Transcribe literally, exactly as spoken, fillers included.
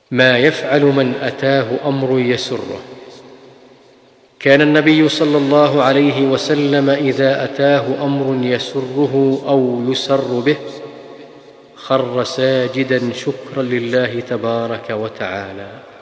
ما يفعل من أتاه أمر يسره. كان النبي صلى الله عليه وسلم إذا أتاه أمر يسره أو يسر به خر ساجدا شكرا لله تبارك وتعالى.